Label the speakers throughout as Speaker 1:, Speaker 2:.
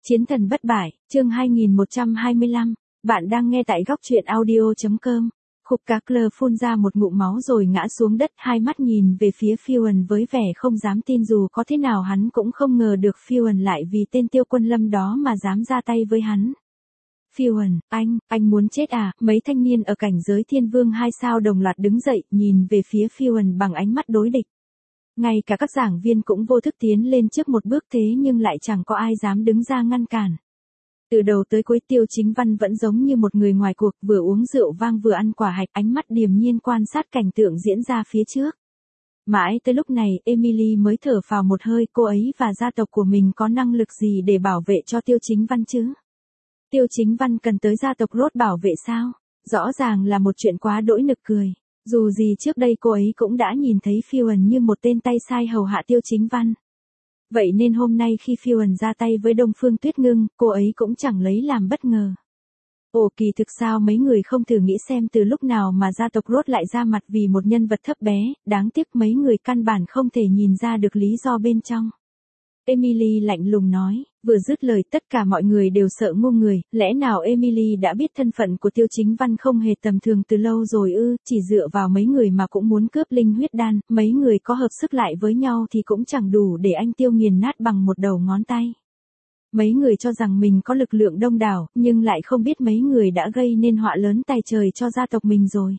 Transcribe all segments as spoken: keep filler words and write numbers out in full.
Speaker 1: Chiến thần bất bại, chương hai nghìn một trăm hai mươi lăm, bạn đang nghe tại góc truyện audio chấm com. Khúc cá Claire phun ra một ngụm máu rồi ngã xuống đất, hai mắt nhìn về phía Fion với vẻ không dám tin, dù có thế nào hắn cũng không ngờ được Fion lại vì tên Tiêu Quân Lâm đó mà dám ra tay với hắn. Fion, anh, anh muốn chết à? Mấy thanh niên ở cảnh giới thiên vương hai sao đồng loạt đứng dậy, nhìn về phía Fion bằng ánh mắt đối địch. Ngay cả các giảng viên cũng vô thức tiến lên trước một bước, thế nhưng lại chẳng có ai dám đứng ra ngăn cản. Từ đầu tới cuối Tiêu Chính Văn vẫn giống như một người ngoài cuộc, vừa uống rượu vang vừa ăn quả hạch, ánh mắt điềm nhiên quan sát cảnh tượng diễn ra phía trước. Mãi tới lúc này Emily mới thở phào một hơi, cô ấy và gia tộc của mình có năng lực gì để bảo vệ cho Tiêu Chính Văn chứ? Tiêu Chính Văn cần tới gia tộc Rốt bảo vệ sao? Rõ ràng là một chuyện quá đỗi nực cười. Dù gì trước đây cô ấy cũng đã nhìn thấy Fion như một tên tay sai hầu hạ Tiêu Chính Văn. Vậy nên hôm nay khi Fion ra tay với Đông Phương Tuyết Ngưng, cô ấy cũng chẳng lấy làm bất ngờ. Ồ, kỳ thực sao mấy người không thử nghĩ xem từ lúc nào mà gia tộc Rốt lại ra mặt vì một nhân vật thấp bé, đáng tiếc mấy người căn bản không thể nhìn ra được lý do bên trong. Emily lạnh lùng nói, vừa dứt lời tất cả mọi người đều sợ ngu người, lẽ nào Emily đã biết thân phận của Tiêu Chính Văn không hề tầm thường từ lâu rồi ư? Chỉ dựa vào mấy người mà cũng muốn cướp linh huyết đan, mấy người có hợp sức lại với nhau thì cũng chẳng đủ để anh Tiêu nghiền nát bằng một đầu ngón tay. Mấy người cho rằng mình có lực lượng đông đảo, nhưng lại không biết mấy người đã gây nên họa lớn tài trời cho gia tộc mình rồi.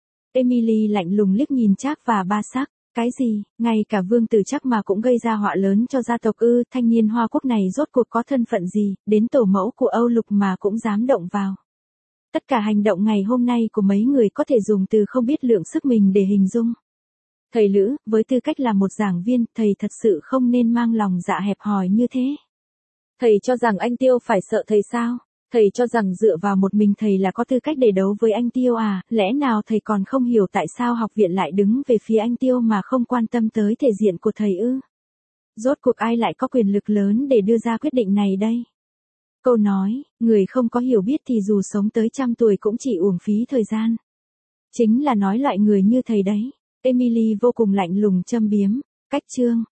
Speaker 1: Emily lạnh lùng liếc nhìn Trác và Ba Sắc. Cái gì, ngay cả Vương Tử Trác mà cũng gây ra họa lớn cho gia tộc ư? Thanh niên Hoa Quốc này rốt cuộc có thân phận gì, đến tổ mẫu của Âu Lục mà cũng dám động vào. Tất cả hành động ngày hôm nay của mấy người có thể dùng từ không biết lượng sức mình để hình dung. Thầy Lữ, với tư cách là một giảng viên, thầy thật sự không nên mang lòng dạ hẹp hòi như thế. Thầy cho rằng anh Tiêu phải sợ thầy sao? Thầy cho rằng dựa vào một mình thầy là có tư cách để đấu với anh Tiêu à? Lẽ nào thầy còn không hiểu tại sao học viện lại đứng về phía anh Tiêu mà không quan tâm tới thể diện của thầy ư? Rốt cuộc ai lại có quyền lực lớn để đưa ra quyết định này đây? Câu nói, người không có hiểu biết thì dù sống tới trăm tuổi cũng chỉ uổng phí thời gian. Chính là nói loại người như thầy đấy. Emily vô cùng lạnh lùng châm biếm. Cách chương.